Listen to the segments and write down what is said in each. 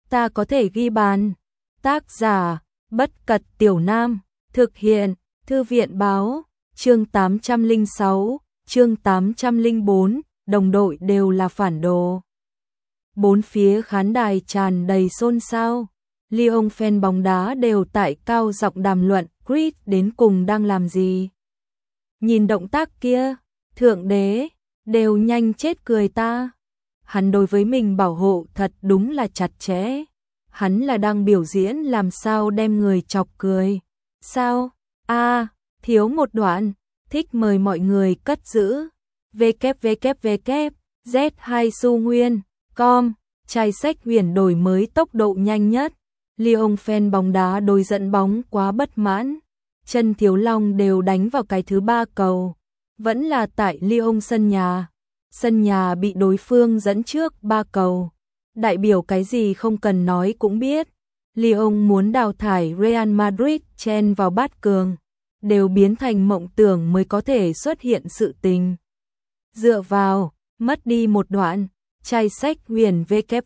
ta có thể ghi bàn. Tác giả, Bất Cật Tiểu Nam, thực hiện, Thư viện báo, chương 806, chương 804, đồng đội đều là phản đồ. Bốn phía khán đài tràn đầy xôn xao. Lyon fan bóng đá đều tại cao giọng đàm luận Chris đến cùng đang làm gì. Nhìn động tác kia, thượng đế, đều nhanh chết cười ta. Hắn đối với mình bảo hộ thật đúng là chặt chẽ. Hắn là đang biểu diễn làm sao đem người chọc cười. Sao? Thiếu một đoạn, thích mời mọi người cất giữ. www.z2sunguyên.com, trai sách huyền đổi mới tốc độ nhanh nhất. Lyon fan bóng đá đối dẫn bóng quá bất mãn. Chân Thiếu Long đều đánh vào cái thứ 3 cầu. Vẫn là tại Lyon sân nhà. Sân nhà bị đối phương dẫn trước 3 cầu. Đại biểu cái gì không cần nói cũng biết. Lyon muốn đào thải Real Madrid chen vào bát cường. Đều biến thành mộng tưởng mới có thể xuất hiện sự tình. Dựa vào, mất đi một đoạn. Trai sách huyền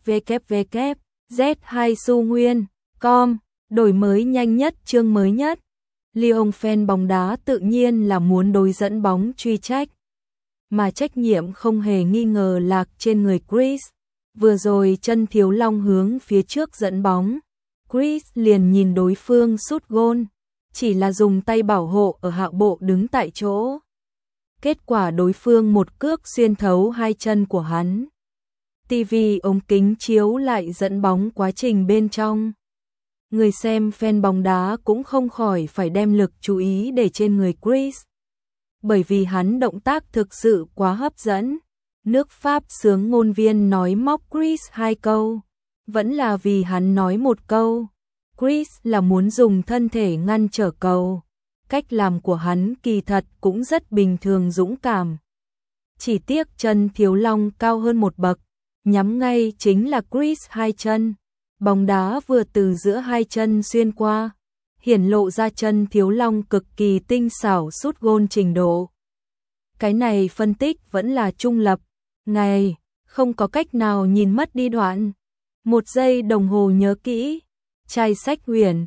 www.z2sunguyên.com, đổi mới nhanh nhất chương mới nhất. Lyon fan bóng đá tự nhiên là muốn đối dẫn bóng truy trách. Mà trách nhiệm không hề nghi ngờ lạc trên người Chris. Vừa rồi Chân Thiếu Long hướng phía trước dẫn bóng. Chris liền nhìn đối phương sút gôn. Chỉ là dùng tay bảo hộ ở hạ bộ đứng tại chỗ. Kết quả đối phương một cước xuyên thấu hai chân của hắn. TV ống kính chiếu lại dẫn bóng quá trình bên trong. Người xem fan bóng đá cũng không khỏi phải đem lực chú ý để trên người Chris. Bởi vì hắn động tác thực sự quá hấp dẫn. Nước Pháp xướng ngôn viên nói móc Chris 2 câu. Vẫn là vì hắn nói một câu. Chris là muốn dùng thân thể ngăn trở cầu. Cách làm của hắn kỳ thật cũng rất bình thường dũng cảm. Chỉ tiếc Chân Thiếu Long cao hơn một bậc. Nhắm ngay chính là Chris hai chân. Bóng đá vừa từ giữa hai chân xuyên qua. Hiển lộ ra Chân Thiếu Long cực kỳ tinh xảo sút gôn trình độ. Cái này phân tích vẫn là trung lập. Ngày, không có cách nào nhìn mất đi đoạn. 1 giây đồng hồ nhớ kỹ. Trai sách huyền,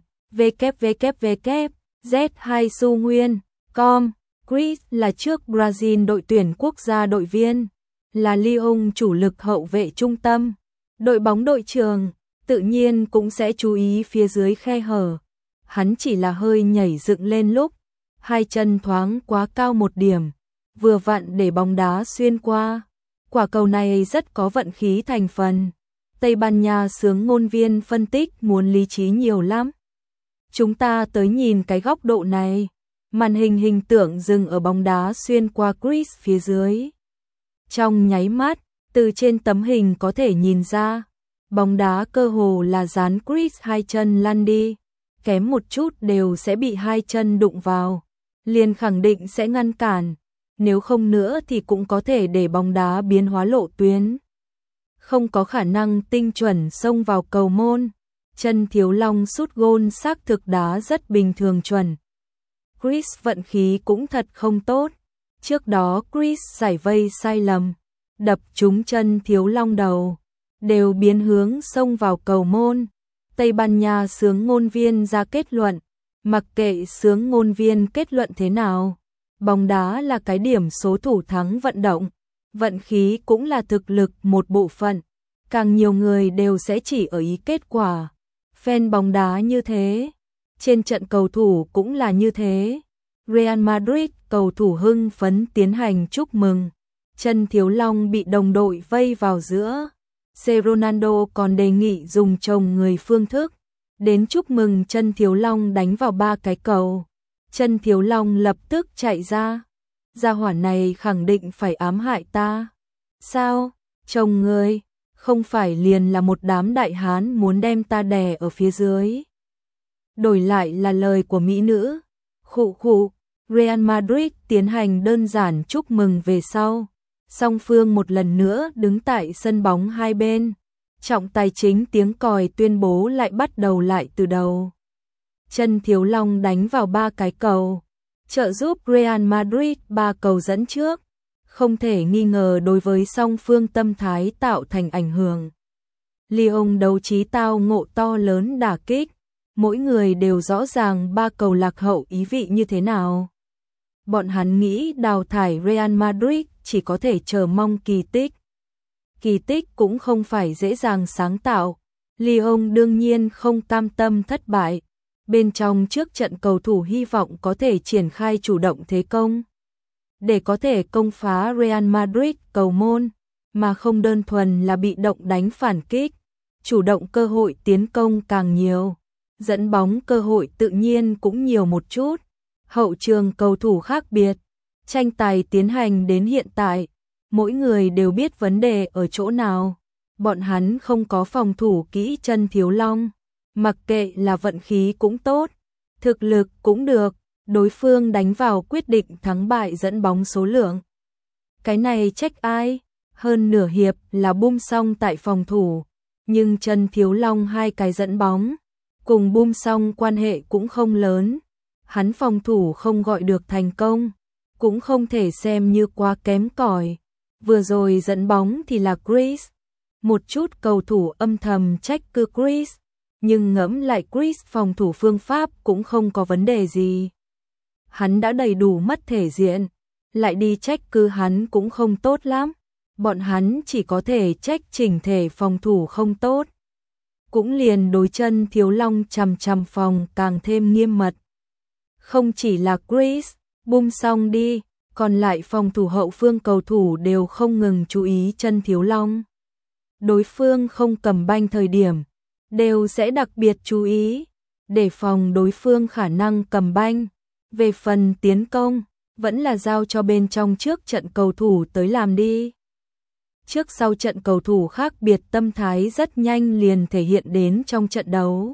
www.z2sunguyên.com, Chris là trước Brazil đội tuyển quốc gia đội viên, là Lyon chủ lực hậu vệ trung tâm, đội bóng đội trường, tự nhiên cũng sẽ chú ý phía dưới khe hở. Hắn chỉ là hơi nhảy dựng lên lúc, hai chân thoáng quá cao một điểm, vừa vặn để bóng đá xuyên qua. Quả cầu này rất có vận khí thành phần. Tây Ban Nha xướng ngôn viên phân tích muốn lý trí nhiều lắm. Chúng ta tới nhìn cái góc độ này. Màn hình hình tượng dừng ở bóng đá xuyên qua Chris phía dưới. Trong nháy mắt, từ trên tấm hình có thể nhìn ra, bóng đá cơ hồ là dán Chris hai chân lăn đi. Kém một chút đều sẽ bị hai chân đụng vào. Liền khẳng định sẽ ngăn cản. Nếu không nữa thì cũng có thể để bóng đá biến hóa lộ tuyến. Không có khả năng tinh chuẩn xông vào cầu môn. Chân Thiếu Long sút gôn xác thực đá rất bình thường chuẩn. Chris vận khí cũng thật không tốt. Trước đó Chris giải vây sai lầm, đập trúng Chân Thiếu Long đầu, đều biến hướng xông vào cầu môn. Tây Ban Nha xướng ngôn viên ra kết luận, mặc kệ xướng ngôn viên kết luận thế nào, bóng đá là cái điểm số thủ thắng vận động. Vận khí cũng là thực lực một bộ phận, càng nhiều người đều sẽ chỉ ở ý kết quả. Fan bóng đá như thế, trên trận cầu thủ cũng là như thế. Real Madrid cầu thủ hưng phấn tiến hành chúc mừng. Chân Thiếu Long bị đồng đội vây vào giữa. Ronaldo còn đề nghị dùng chồng người phương thức đến chúc mừng Chân Thiếu Long đánh vào 3 cái cầu. Chân Thiếu Long lập tức chạy ra. Gia hỏa này khẳng định phải ám hại ta. Sao? Chồng người, không phải liền là một đám đại hán muốn đem ta đè ở phía dưới. Đổi lại là lời của mỹ nữ. Khụ, Real Madrid tiến hành đơn giản chúc mừng về sau. Song phương một lần nữa đứng tại sân bóng hai bên. Trọng tài chính tiếng còi tuyên bố lại bắt đầu lại từ đầu. Chân Thiếu Long đánh vào 3 cái cầu, trợ giúp Real Madrid 3 cầu dẫn trước, không thể nghi ngờ đối với song phương tâm thái tạo thành ảnh hưởng. Lyon đấu trí tao ngộ to lớn đả kích, mỗi người đều rõ ràng ba cầu lạc hậu ý vị như thế nào. Bọn hắn nghĩ đào thải Real Madrid chỉ có thể chờ mong kỳ tích. Kỳ tích cũng không phải dễ dàng sáng tạo. Lyon đương nhiên không cam tâm thất bại. Bên trong trước trận cầu thủ hy vọng có thể triển khai chủ động thế công. Để có thể công phá Real Madrid cầu môn, mà không đơn thuần là bị động đánh phản kích. Chủ động cơ hội tiến công càng nhiều, dẫn bóng cơ hội tự nhiên cũng nhiều một chút. Hậu trường cầu thủ khác biệt, tranh tài tiến hành đến hiện tại, mỗi người đều biết vấn đề ở chỗ nào. Bọn hắn không có phòng thủ kỹ chân thiếu long, mặc kệ là vận khí cũng tốt, thực lực cũng được, đối phương đánh vào quyết định thắng bại dẫn bóng số lượng. Cái này trách ai? Hơn nửa hiệp là Bum Song tại phòng thủ, nhưng chân thiếu long hai cái dẫn bóng, cùng Bum Song quan hệ cũng không lớn. Hắn phòng thủ không gọi được thành công, cũng không thể xem như quá kém cỏi. Vừa rồi dẫn bóng thì là Chris. Một chút cầu thủ âm thầm trách cứ Chris, nhưng ngẫm lại Chris phòng thủ phương pháp cũng không có vấn đề gì. Hắn đã đầy đủ mất thể diện, lại đi trách cứ hắn cũng không tốt lắm. Bọn hắn chỉ có thể trách chỉnh thể phòng thủ không tốt. Cũng liền đối chân thiếu long chằm chằm phòng càng thêm nghiêm mật. Không chỉ là Chris, Bum Song đi, còn lại phòng thủ hậu phương cầu thủ đều không ngừng chú ý chân thiếu long. Đối phương không cầm banh thời điểm, đều sẽ đặc biệt chú ý, để phòng đối phương khả năng cầm banh. Về phần tiến công, vẫn là giao cho bên trong trước trận cầu thủ tới làm đi. Trước sau trận cầu thủ khác biệt tâm thái rất nhanh liền thể hiện đến trong trận đấu.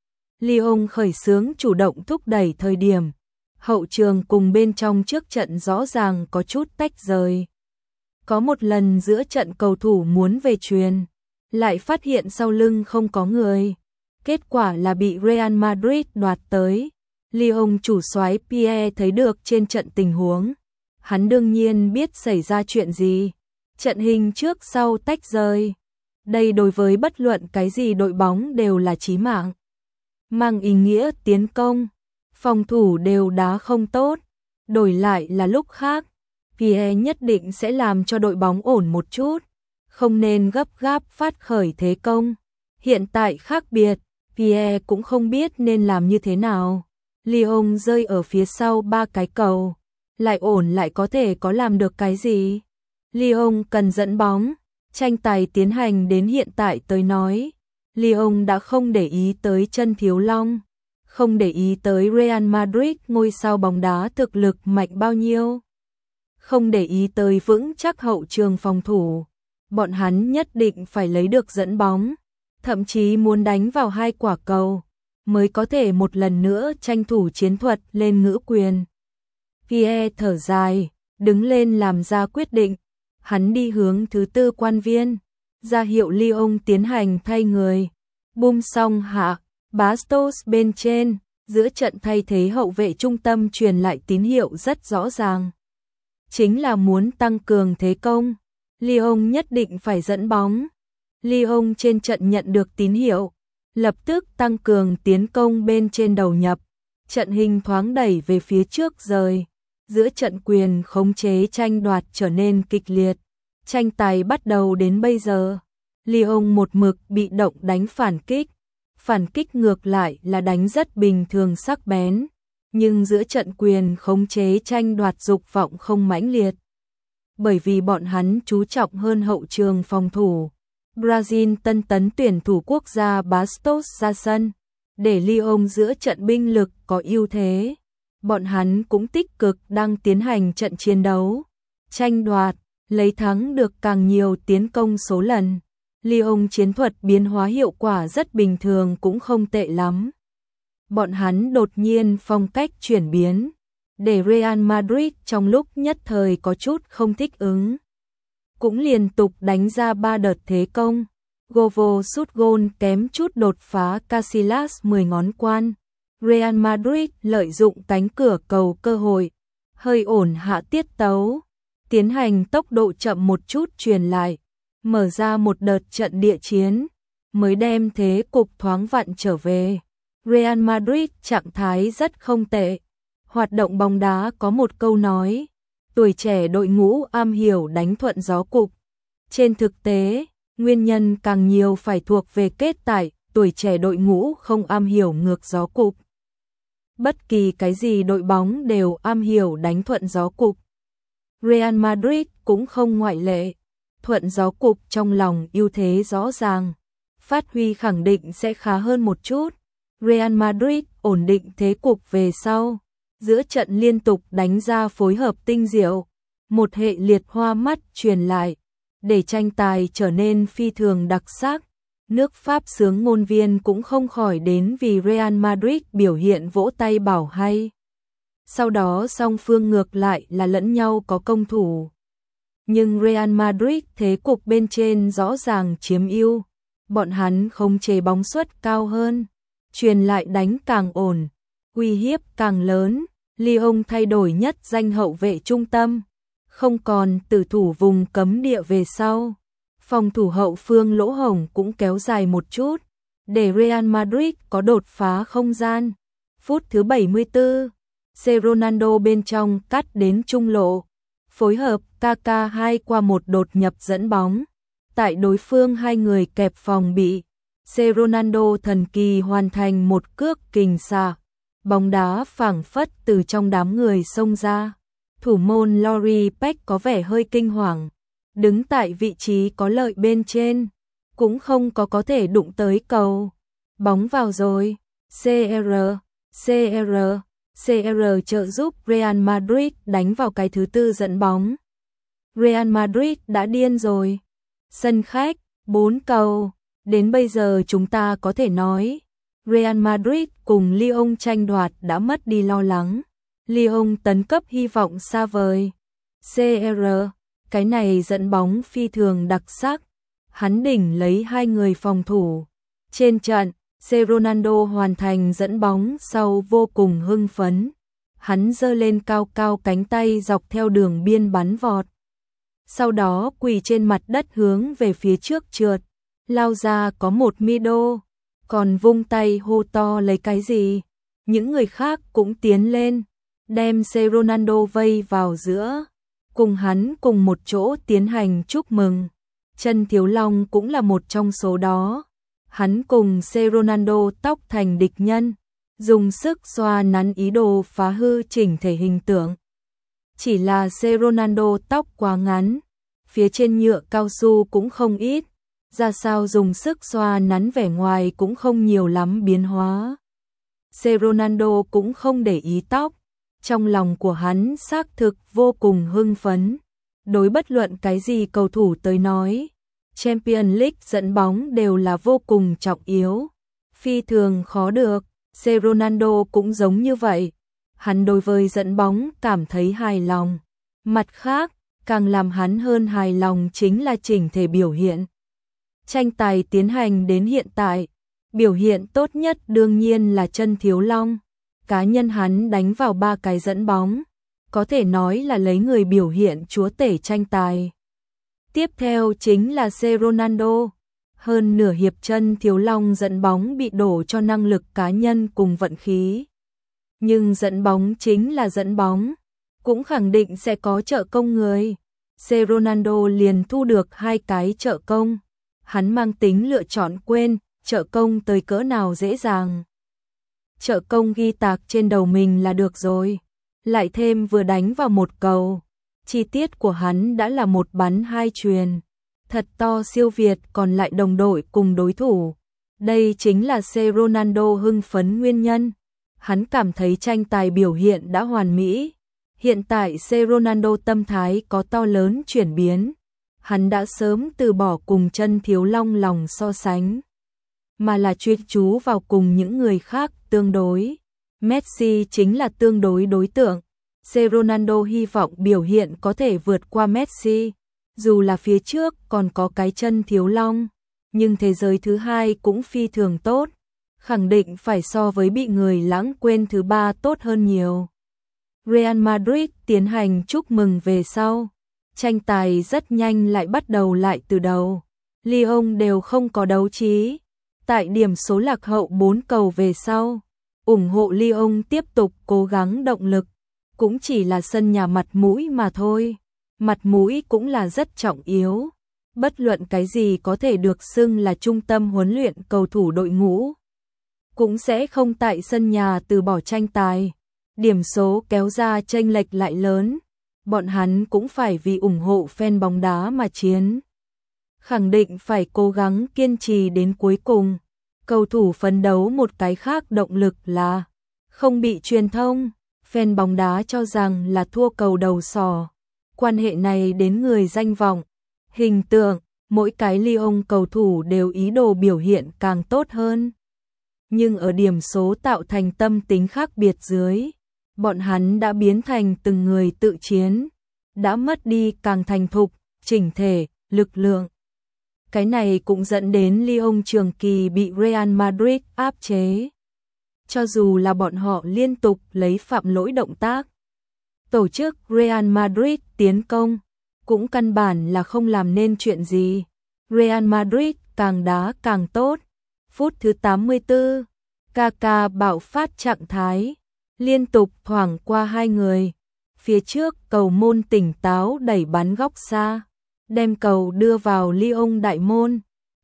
Lyon khởi xướng chủ động thúc đẩy thời điểm, hậu trường cùng bên trong trước trận rõ ràng có chút tách rời. Có một lần giữa trận cầu thủ muốn về chuyền, lại phát hiện sau lưng không có người. Kết quả là bị Real Madrid đoạt tới. Lyon chủ soái Pierre thấy được trên trận tình huống. Hắn đương nhiên biết xảy ra chuyện gì. Trận hình trước sau tách rời. Đây đối với bất luận cái gì đội bóng đều là chí mạng. Mang ý nghĩa tiến công, phòng thủ đều đá không tốt. Đổi lại là lúc khác, Pierre nhất định sẽ làm cho đội bóng ổn một chút. Không nên gấp gáp phát khởi thế công. Hiện tại khác biệt, Pierre cũng không biết nên làm như thế nào. Lyon rơi ở phía sau ba cái cầu, lại ổn lại có thể có làm được cái gì. Lyon cần dẫn bóng, tranh tài tiến hành đến hiện tại tới nói. Lyon đã không để ý tới chân thiếu long, không để ý tới Real Madrid ngôi sao bóng đá thực lực mạnh bao nhiêu. Không để ý tới vững chắc hậu trường phòng thủ. Bọn hắn nhất định phải lấy được dẫn bóng, thậm chí muốn đánh vào hai quả cầu, mới có thể một lần nữa tranh thủ chiến thuật lên ngữ quyền. Pierre thở dài, đứng lên làm ra quyết định. Hắn đi hướng thứ tư quan viên, ra hiệu Lyon tiến hành thay người. Bum Song hạ, Bastos bên trên, giữa trận thay thế hậu vệ trung tâm truyền lại tín hiệu rất rõ ràng. Chính là muốn tăng cường thế công. Lyon nhất định phải dẫn bóng. Lyon trên trận nhận được tín hiệu, lập tức tăng cường tiến công bên trên đầu nhập. Trận hình thoáng đẩy về phía trước rời. Giữa trận quyền khống chế tranh đoạt trở nên kịch liệt. Tranh tài bắt đầu đến bây giờ. Lyon một mực bị động đánh phản kích. Phản kích ngược lại là đánh rất bình thường sắc bén. Nhưng giữa trận quyền khống chế tranh đoạt dục vọng không mãnh liệt. Bởi vì bọn hắn chú trọng hơn hậu trường phòng thủ. Brazil tân tấn tuyển thủ quốc gia Bastos ra sân, để Lyon giữa trận binh lực có ưu thế. Bọn hắn cũng tích cực đang tiến hành trận chiến đấu, tranh đoạt, lấy thắng được càng nhiều tiến công số lần. Lyon chiến thuật biến hóa hiệu quả rất bình thường cũng không tệ lắm. Bọn hắn đột nhiên phong cách chuyển biến, để Real Madrid trong lúc nhất thời có chút không thích ứng. Cũng liên tục đánh ra 3 đợt thế công. Govo sút gôn kém chút đột phá Casillas 10 ngón quan. Real Madrid lợi dụng cánh cửa cầu cơ hội, hơi ổn hạ tiết tấu, tiến hành tốc độ chậm một chút truyền lại, mở ra một đợt trận địa chiến. mới đem thế cục thoáng vặn trở về. Real Madrid trạng thái rất không tệ. Hoạt động bóng đá có một câu nói, tuổi trẻ đội ngũ am hiểu đánh thuận gió cục. Trên thực tế, nguyên nhân càng nhiều phải thuộc về kết tại tuổi trẻ đội ngũ không am hiểu ngược gió cục. Bất kỳ cái gì đội bóng đều am hiểu đánh thuận gió cục. Real Madrid cũng không ngoại lệ. Thuận gió cục trong lòng ưu thế rõ ràng. Phát huy khẳng định sẽ khá hơn một chút. Real Madrid ổn định thế cục về sau. Giữa trận liên tục đánh ra phối hợp tinh diệu. Một hệ liệt hoa mắt truyền lại. Để tranh tài trở nên phi thường đặc sắc. Nước Pháp xướng ngôn viên cũng không khỏi đến vì Real Madrid biểu hiện vỗ tay bảo hay. Sau đó song phương ngược lại là lẫn nhau có công thủ. Nhưng Real Madrid thế cục bên trên rõ ràng chiếm ưu. Bọn hắn khống chế bóng suất cao hơn. Truyền lại đánh càng ổn. Uy hiếp càng lớn. Lyon thay đổi nhất danh hậu vệ trung tâm. Không còn tử thủ vùng cấm địa về sau. Phòng thủ hậu phương lỗ hổng cũng kéo dài một chút, để Real Madrid có đột phá không gian. Phút thứ 74, Ronaldo bên trong cắt đến trung lộ. Phối hợp Kaká 2-1 đột nhập dẫn bóng. Tại đối phương hai người kẹp phòng bị, Ronaldo thần kỳ hoàn thành một cước kình xạ. Bóng đá phảng phất từ trong đám người xông ra. Thủ môn Lori Peck có vẻ hơi kinh hoàng. Đứng tại vị trí có lợi bên trên, cũng không có thể đụng tới cầu. Bóng vào rồi. CR trợ giúp Real Madrid đánh vào cái thứ tư dẫn bóng. Real Madrid đã điên rồi. Sân khách, 4 cầu. Đến bây giờ chúng ta có thể nói, Real Madrid cùng Lyon tranh đoạt đã mất đi lo lắng. Lyon tấn cấp hy vọng xa vời. Cái này dẫn bóng phi thường đặc sắc. Hắn đỉnh lấy hai người phòng thủ. Trên trận, Ronaldo hoàn thành dẫn bóng sau vô cùng hưng phấn. Hắn giơ lên cao cao cánh tay dọc theo đường biên bắn vọt. Sau đó quỳ trên mặt đất hướng về phía trước trượt. Lao ra có một mi-đô. Còn vung tay hô to lấy cái gì. Những người khác cũng tiến lên. Đem Ronaldo vây vào giữa. Cùng hắn cùng một chỗ tiến hành chúc mừng. Chân Thiếu Long cũng là một trong số đó. Hắn cùng Ronaldo tóc thành địch nhân, dùng sức xoa nắn ý đồ phá hư chỉnh thể hình tượng. Chỉ là Ronaldo tóc quá ngắn, phía trên nhựa cao su cũng không ít, ra sao dùng sức xoa nắn vẻ ngoài cũng không nhiều lắm biến hóa. Ronaldo cũng không để ý tóc. Trong lòng của hắn xác thực vô cùng hưng phấn. Đối bất luận cái gì cầu thủ tới nói, Champions League dẫn bóng đều là vô cùng trọng yếu. Phi thường khó được, Ronaldo cũng giống như vậy. Hắn đối với dẫn bóng cảm thấy hài lòng. Mặt khác, càng làm hắn hơn hài lòng chính là chỉnh thể biểu hiện. Tranh tài tiến hành đến hiện tại, biểu hiện tốt nhất đương nhiên là Chân Thiếu Long. Cá nhân hắn đánh vào 3 cái dẫn bóng, có thể nói là lấy người biểu hiện chúa tể tranh tài. Tiếp theo chính là Ronaldo. Hơn nửa hiệp Chân Thiếu Long dẫn bóng bị đổ cho năng lực cá nhân cùng vận khí. Nhưng dẫn bóng chính là dẫn bóng, cũng khẳng định sẽ có trợ công người. Ronaldo liền thu được 2 cái trợ công. Hắn mang tính lựa chọn quên, trợ công tới cỡ nào dễ dàng. Trợ công ghi tạc trên đầu mình là được rồi. Lại thêm vừa đánh vào một cầu. Chi tiết của hắn đã là một bắn 2 chuyền. Thật to siêu việt còn lại đồng đội cùng đối thủ. Đây chính là Ronaldo hưng phấn nguyên nhân. Hắn cảm thấy tranh tài biểu hiện đã hoàn mỹ. Hiện tại Ronaldo tâm thái có to lớn chuyển biến. Hắn đã sớm từ bỏ cùng Chân Thiếu Long lòng so sánh, mà là chuyên chú vào cùng những người khác tương đối. Messi chính là tương đối đối tượng. Ronaldo hy vọng biểu hiện có thể vượt qua Messi, dù là phía trước còn có cái Chân Thiếu Long, nhưng thế giới thứ hai cũng phi thường tốt, khẳng định phải so với bị người lãng quên thứ ba tốt hơn nhiều. Real Madrid tiến hành chúc mừng về sau. Tranh tài rất nhanh lại bắt đầu lại từ đầu. Lyon đều không có đấu trí, Tại điểm số lạc hậu 4 cầu về sau, ủng hộ Lyon tiếp tục cố gắng động lực, cũng chỉ là sân nhà mặt mũi mà thôi. Mặt mũi cũng là rất trọng yếu. Bất luận cái gì có thể được xưng là trung tâm huấn luyện cầu thủ đội ngũ, cũng sẽ không tại sân nhà từ bỏ tranh tài. Điểm số kéo ra chênh lệch lại lớn, bọn hắn cũng phải vì ủng hộ fan bóng đá mà chiến. Khẳng định phải cố gắng kiên trì đến cuối cùng. Cầu thủ phấn đấu một cái khác động lực là không bị truyền thông, fan bóng đá cho rằng là thua cầu đầu sỏ. Quan hệ này đến người danh vọng, hình tượng, mỗi cái Lyon cầu thủ đều ý đồ biểu hiện càng tốt hơn. Nhưng ở điểm số tạo thành tâm tính khác biệt dưới, bọn hắn đã biến thành từng người tự chiến, đã mất đi càng thành thục, chỉnh thể, lực lượng. Cái này cũng dẫn đến Lyon trường kỳ bị Real Madrid áp chế. Cho dù là bọn họ liên tục lấy phạm lỗi động tác, tổ chức Real Madrid tiến công, cũng căn bản là không làm nên chuyện gì. Real Madrid càng đá càng tốt. Phút thứ 84, Kaká bạo phát trạng thái, liên tục thoảng qua hai người. Phía trước cầu môn tỉnh táo đẩy bắn góc xa, đem cầu đưa vào Lyon đại môn.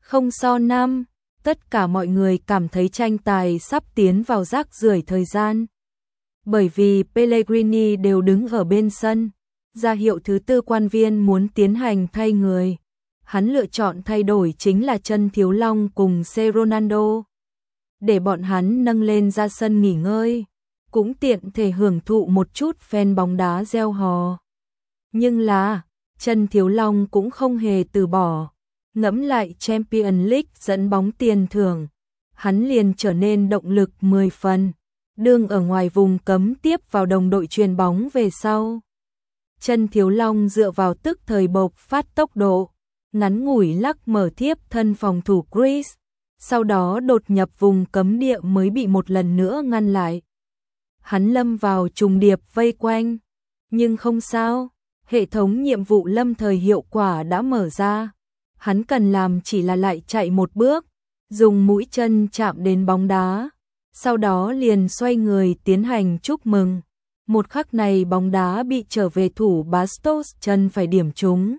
0-5, tất cả mọi người cảm thấy tranh tài sắp tiến vào rác rưởi thời gian. Bởi vì Pellegrini đều đứng ở bên sân, ra hiệu thứ tư quan viên muốn tiến hành thay người. Hắn lựa chọn thay đổi chính là Chân Thiếu Long cùng C. Ronaldo, để bọn hắn nâng lên ra sân nghỉ ngơi, cũng tiện thể hưởng thụ một chút fan bóng đá reo hò. Nhưng là, Chân Thiếu Long cũng không hề từ bỏ. Ngẫm lại Champions League dẫn bóng tiền thưởng, hắn liền trở nên động lực 10 phần, đương ở ngoài vùng cấm tiếp vào đồng đội chuyền bóng về sau. Chân Thiếu Long dựa vào tức thời bộc phát tốc độ, ngắn ngủi lắc mở thiếp thân phòng thủ Chris, sau đó đột nhập vùng cấm địa mới bị một lần nữa ngăn lại. Hắn lâm vào trùng điệp vây quanh, nhưng không sao, hệ thống nhiệm vụ lâm thời hiệu quả đã mở ra. Hắn cần làm chỉ là lại chạy một bước, dùng mũi chân chạm đến bóng đá, sau đó liền xoay người tiến hành chúc mừng. Một khắc này bóng đá bị trở về thủ Bastos chân phải điểm trúng.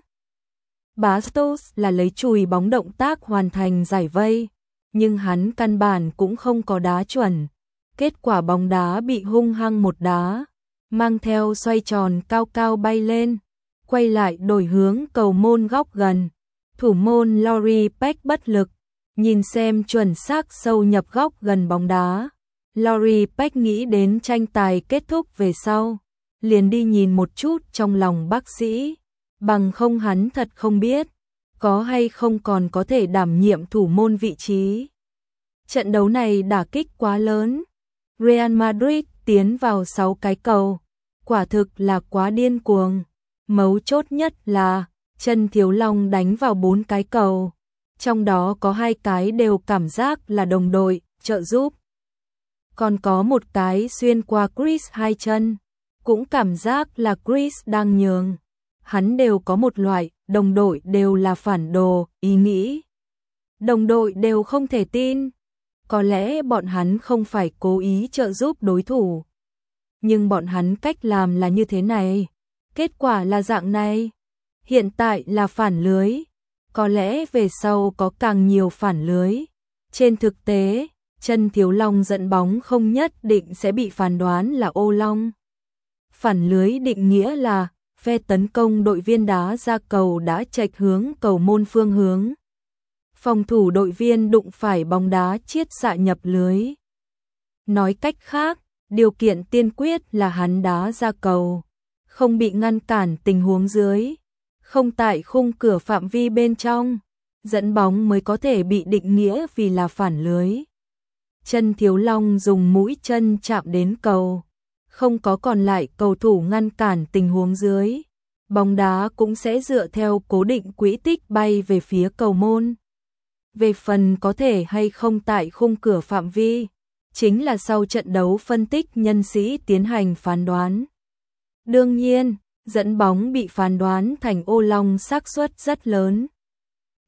Bastos là lấy chùi bóng động tác hoàn thành giải vây, nhưng hắn căn bản cũng không có đá chuẩn. Kết quả bóng đá bị hung hăng một đá, mang theo xoay tròn cao cao bay lên, quay lại đổi hướng cầu môn góc gần. Thủ môn Lori Peck bất lực, nhìn xem chuẩn xác sâu nhập góc gần bóng đá. Lori Peck nghĩ đến tranh tài kết thúc về sau, liền đi nhìn một chút trong lòng bác sĩ, bằng không hắn thật không biết, có hay không còn có thể đảm nhiệm thủ môn vị trí. Trận đấu này đả kích quá lớn, Real Madrid tiến vào 6 cái cầu, quả thực là quá điên cuồng. Mấu chốt nhất là Chân Thiếu Long đánh vào 4 cái cầu, trong đó có 2 cái đều cảm giác là đồng đội, trợ giúp. Còn có một cái xuyên qua Chris hai chân, cũng cảm giác là Chris đang nhường. Hắn đều có một loại, đồng đội đều là phản đồ, ý nghĩ. Đồng đội đều không thể tin. Có lẽ bọn hắn không phải cố ý trợ giúp đối thủ, nhưng bọn hắn cách làm là như thế này, kết quả là dạng này. Hiện tại là phản lưới, có lẽ về sau có càng nhiều phản lưới. Trên thực tế, Chân Thiếu Long dẫn bóng không nhất định sẽ bị phán đoán là ô long. Phản lưới định nghĩa là phe tấn công đội viên đá ra cầu đã chệch hướng cầu môn phương hướng. Phòng thủ đội viên đụng phải bóng đá chiết xạ nhập lưới. Nói cách khác, điều kiện tiên quyết là hắn đá ra cầu, không bị ngăn cản tình huống dưới, không tại khung cửa phạm vi bên trong, dẫn bóng mới có thể bị định nghĩa vì là phản lưới. Chân Thiếu Long dùng mũi chân chạm đến cầu, không có còn lại cầu thủ ngăn cản tình huống dưới, bóng đá cũng sẽ dựa theo cố định quỹ tích bay về phía cầu môn. Về phần có thể hay không tại khung cửa phạm vi, chính là sau trận đấu phân tích nhân sĩ tiến hành phán đoán. Đương nhiên, dẫn bóng bị phán đoán thành ô long xác suất rất lớn.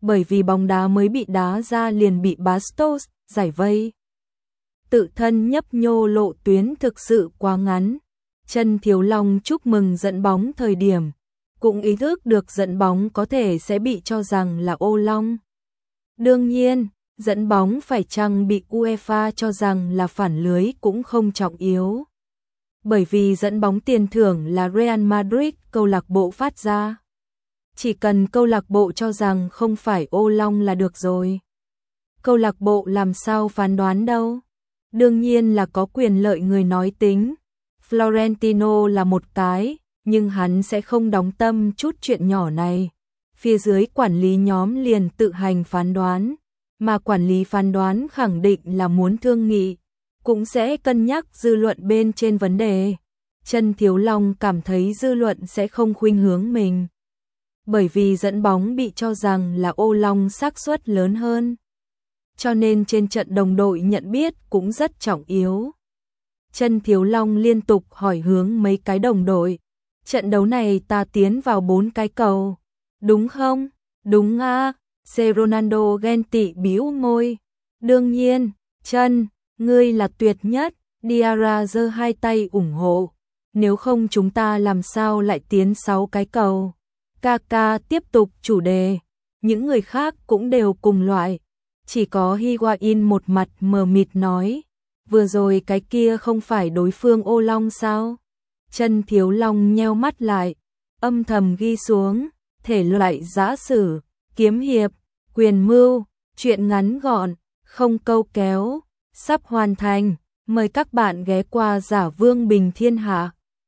bởi vì bóng đá mới bị đá ra liền bị Bastos giải vây. Tự thân nhấp nhô lộ tuyến thực sự quá ngắn. Chân Thiếu Long chúc mừng dẫn bóng thời điểm, cũng ý thức được dẫn bóng có thể sẽ bị cho rằng là ô long. Đương nhiên, dẫn bóng phải chăng bị UEFA cho rằng là phản lưới cũng không trọng yếu. Bởi vì dẫn bóng tiền thưởng là Real Madrid câu lạc bộ phát ra. Chỉ cần câu lạc bộ cho rằng không phải ô long là được rồi. Câu lạc bộ làm sao phán đoán đâu. Đương nhiên là có quyền lợi người nói tính. Florentino là một cái, nhưng hắn sẽ không đóng tâm chút chuyện nhỏ này. Phía dưới quản lý nhóm liền tự hành phán đoán, mà quản lý phán đoán khẳng định là muốn thương nghị, cũng sẽ cân nhắc dư luận bên trên vấn đề. Chân Thiếu Long cảm thấy dư luận sẽ không khuynh hướng mình, bởi vì dẫn bóng bị cho rằng là ô long xác suất lớn hơn. Cho nên trên trận đồng đội nhận biết cũng rất trọng yếu. Chân Thiếu Long liên tục hỏi hướng mấy cái đồng đội, trận đấu này ta tiến vào 4 cái cầu, đúng không? Đúng à, Ronaldo ghen tị bĩu môi. Đương nhiên, Chân, ngươi là tuyệt nhất, Diarra giơ hai tay ủng hộ. Nếu không chúng ta làm sao lại tiến 6 cái cầu? Kaka tiếp tục chủ đề, những người khác cũng đều cùng loại. Chỉ có Higuain một mặt mờ mịt nói, vừa rồi cái kia không phải đối phương ô long sao? Chân Thiếu Long nheo mắt lại, âm thầm ghi xuống, thể loại giã sử, kiếm hiệp, quyền mưu, chuyện ngắn gọn, không câu kéo, sắp hoàn thành, mời các bạn ghé qua Giả Vương Bình Thiên Hạ.